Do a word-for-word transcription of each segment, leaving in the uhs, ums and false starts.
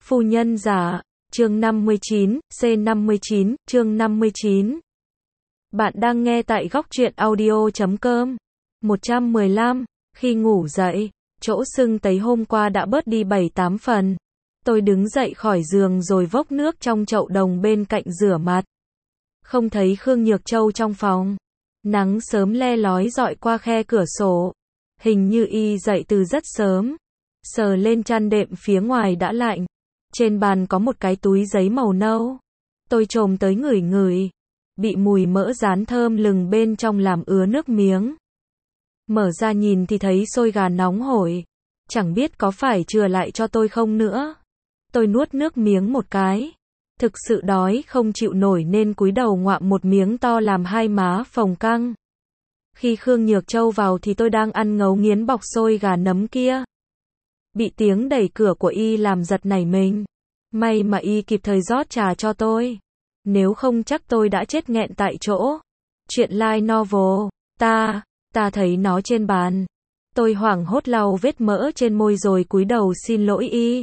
Phu nhân giả, chương năm mươi chín, C năm mươi chín, chương năm mươi chín. Bạn đang nghe tại góc truyện audio chấm com. một trăm mười lăm, khi ngủ dậy, chỗ sưng tấy hôm qua đã bớt đi bảy tám phần. Tôi đứng dậy khỏi giường rồi vốc nước trong chậu đồng bên cạnh rửa mặt. Không thấy Khương Nhược Châu trong phòng. Nắng sớm le lói dọi qua khe cửa sổ. Hình như y dậy từ rất sớm. Sờ lên chăn đệm phía ngoài đã lạnh. Trên bàn có một cái túi giấy màu nâu. Tôi chồm tới ngửi ngửi. Bị mùi mỡ rán thơm lừng bên trong làm ứa nước miếng. Mở ra nhìn thì thấy xôi gà nóng hổi. Chẳng biết có phải chừa lại cho tôi không nữa. Tôi nuốt nước miếng một cái. Thực sự đói không chịu nổi nên cúi đầu ngoạm một miếng to làm hai má phồng căng. Khi Khương Nhược Châu vào thì tôi đang ăn ngấu nghiến bọc xôi gà nấm kia. Bị tiếng đẩy cửa của y làm giật nảy mình. May mà y kịp thời rót trà cho tôi. Nếu không chắc tôi đã chết nghẹn tại chỗ. Chuyện light novel. Ta, ta thấy nó trên bàn. Tôi hoảng hốt lau vết mỡ trên môi rồi cúi đầu xin lỗi y.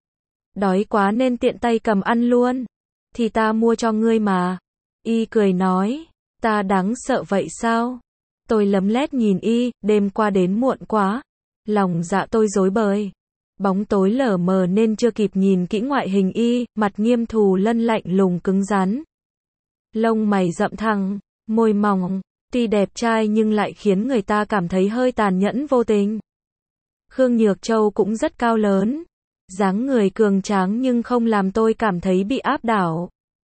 Đói quá nên tiện tay cầm ăn luôn. Thì ta mua cho ngươi mà. Y cười nói. Ta đáng sợ vậy sao? Tôi lấm lét nhìn y, đêm qua đến muộn quá. Lòng dạ tôi rối bời. Bóng tối lờ mờ nên chưa kịp nhìn kỹ ngoại hình y, mặt nghiêm thù lân lạnh lùng cứng rắn. Lông mày rậm thẳng, môi mỏng, tuy đẹp trai nhưng lại khiến người ta cảm thấy hơi tàn nhẫn vô tình. Khương Nhược Châu cũng rất cao lớn. Dáng người cường tráng nhưng không làm tôi cảm thấy bị áp đảo.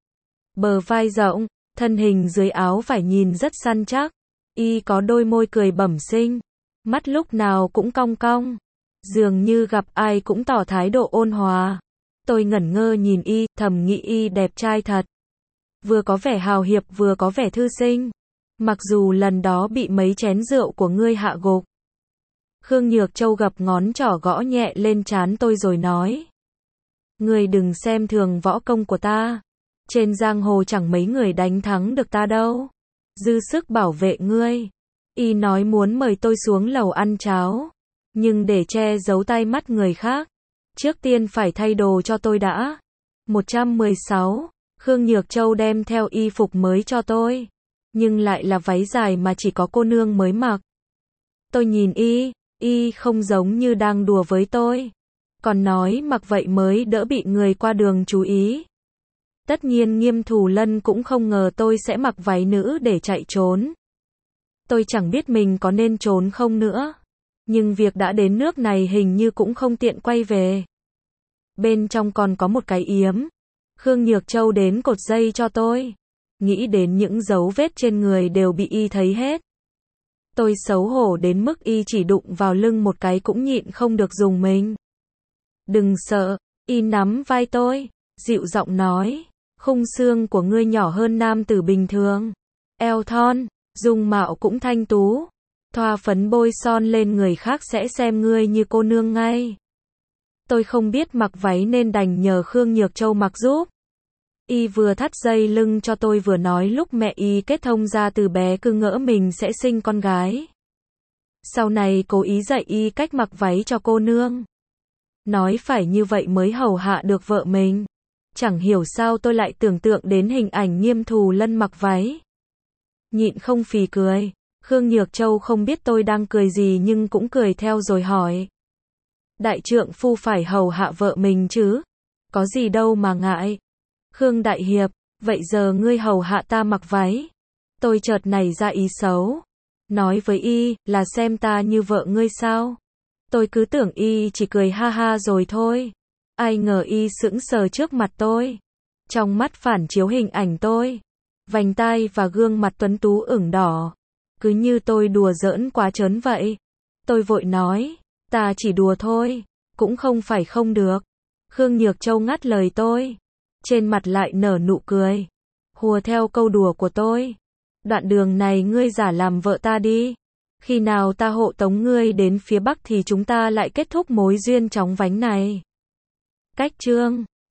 Bờ vai rộng, thân hình dưới áo phải nhìn rất săn chắc. Y có đôi môi cười bẩm sinh. Mắt lúc nào cũng cong cong. Dường như gặp ai cũng tỏ thái độ ôn hòa. Tôi ngẩn ngơ nhìn y, thầm nghĩ y đẹp trai thật. Vừa có vẻ hào hiệp vừa có vẻ thư sinh. Mặc dù lần đó bị mấy chén rượu của ngươi hạ gục. Khương Nhược Châu gập ngón trỏ gõ nhẹ lên trán tôi rồi nói. Ngươi đừng xem thường võ công của ta. Trên giang hồ chẳng mấy người đánh thắng được ta đâu. Dư sức bảo vệ ngươi. Y nói muốn mời tôi xuống lầu ăn cháo. Nhưng để che giấu tai mắt người khác. Trước tiên phải thay đồ cho tôi đã. một trăm mười sáu. Khương Nhược Châu đem theo y phục mới cho tôi. Nhưng lại là váy dài mà chỉ có cô nương mới mặc. Tôi nhìn y. Y không giống như đang đùa với tôi. Còn nói mặc vậy mới đỡ bị người qua đường chú ý. Tất nhiên Nghiêm Thù Lân cũng không ngờ tôi sẽ mặc váy nữ để chạy trốn. Tôi chẳng biết mình có nên trốn không nữa. Nhưng việc đã đến nước này hình như cũng không tiện quay về. Bên trong còn có một cái yếm. Khương Nhược Châu đến cột dây cho tôi. Nghĩ đến những dấu vết trên người đều bị y thấy hết. Tôi xấu hổ đến mức y chỉ đụng vào lưng một cái cũng nhịn không được dùng mình. Đừng sợ, y nắm vai tôi, dịu giọng nói. Khung xương của ngươi nhỏ hơn nam tử bình thường. Eo thon, dung mạo cũng thanh tú. Thoa phấn bôi son lên người khác sẽ xem ngươi như cô nương ngay. Tôi không biết mặc váy nên đành nhờ Khương Nhược Châu mặc giúp. Y vừa thắt dây lưng cho tôi vừa nói lúc mẹ y kết thông ra từ bé cứ ngỡ mình sẽ sinh con gái. Sau này cố ý dạy y cách mặc váy cho cô nương. Nói phải như vậy mới hầu hạ được vợ mình. Chẳng hiểu sao tôi lại tưởng tượng đến hình ảnh Nghiêm Thù Lân mặc váy. Nhịn không phì cười. Khương Nhược Châu không biết tôi đang cười gì nhưng cũng cười theo rồi hỏi. Đại trượng phu phải hầu hạ vợ mình chứ. Có gì đâu mà ngại. Khương Đại Hiệp, vậy giờ ngươi hầu hạ ta mặc váy. Tôi chợt nảy ra ý xấu. Nói với y, là xem ta như vợ ngươi sao. Tôi cứ tưởng y chỉ cười ha ha rồi thôi. Ai ngờ y sững sờ trước mặt tôi. Trong mắt phản chiếu hình ảnh tôi. Vành tai và gương mặt tuấn tú ửng đỏ. Cứ như tôi đùa giỡn quá trớn vậy. Tôi vội nói, ta chỉ đùa thôi. Cũng không phải không được. Khương Nhược Châu ngắt lời tôi. Trên mặt lại nở nụ cười. Hùa theo câu đùa của tôi. Đoạn đường này ngươi giả làm vợ ta đi. Khi nào ta hộ tống ngươi đến phía Bắc thì chúng ta lại kết thúc mối duyên chóng vánh này. Cách chương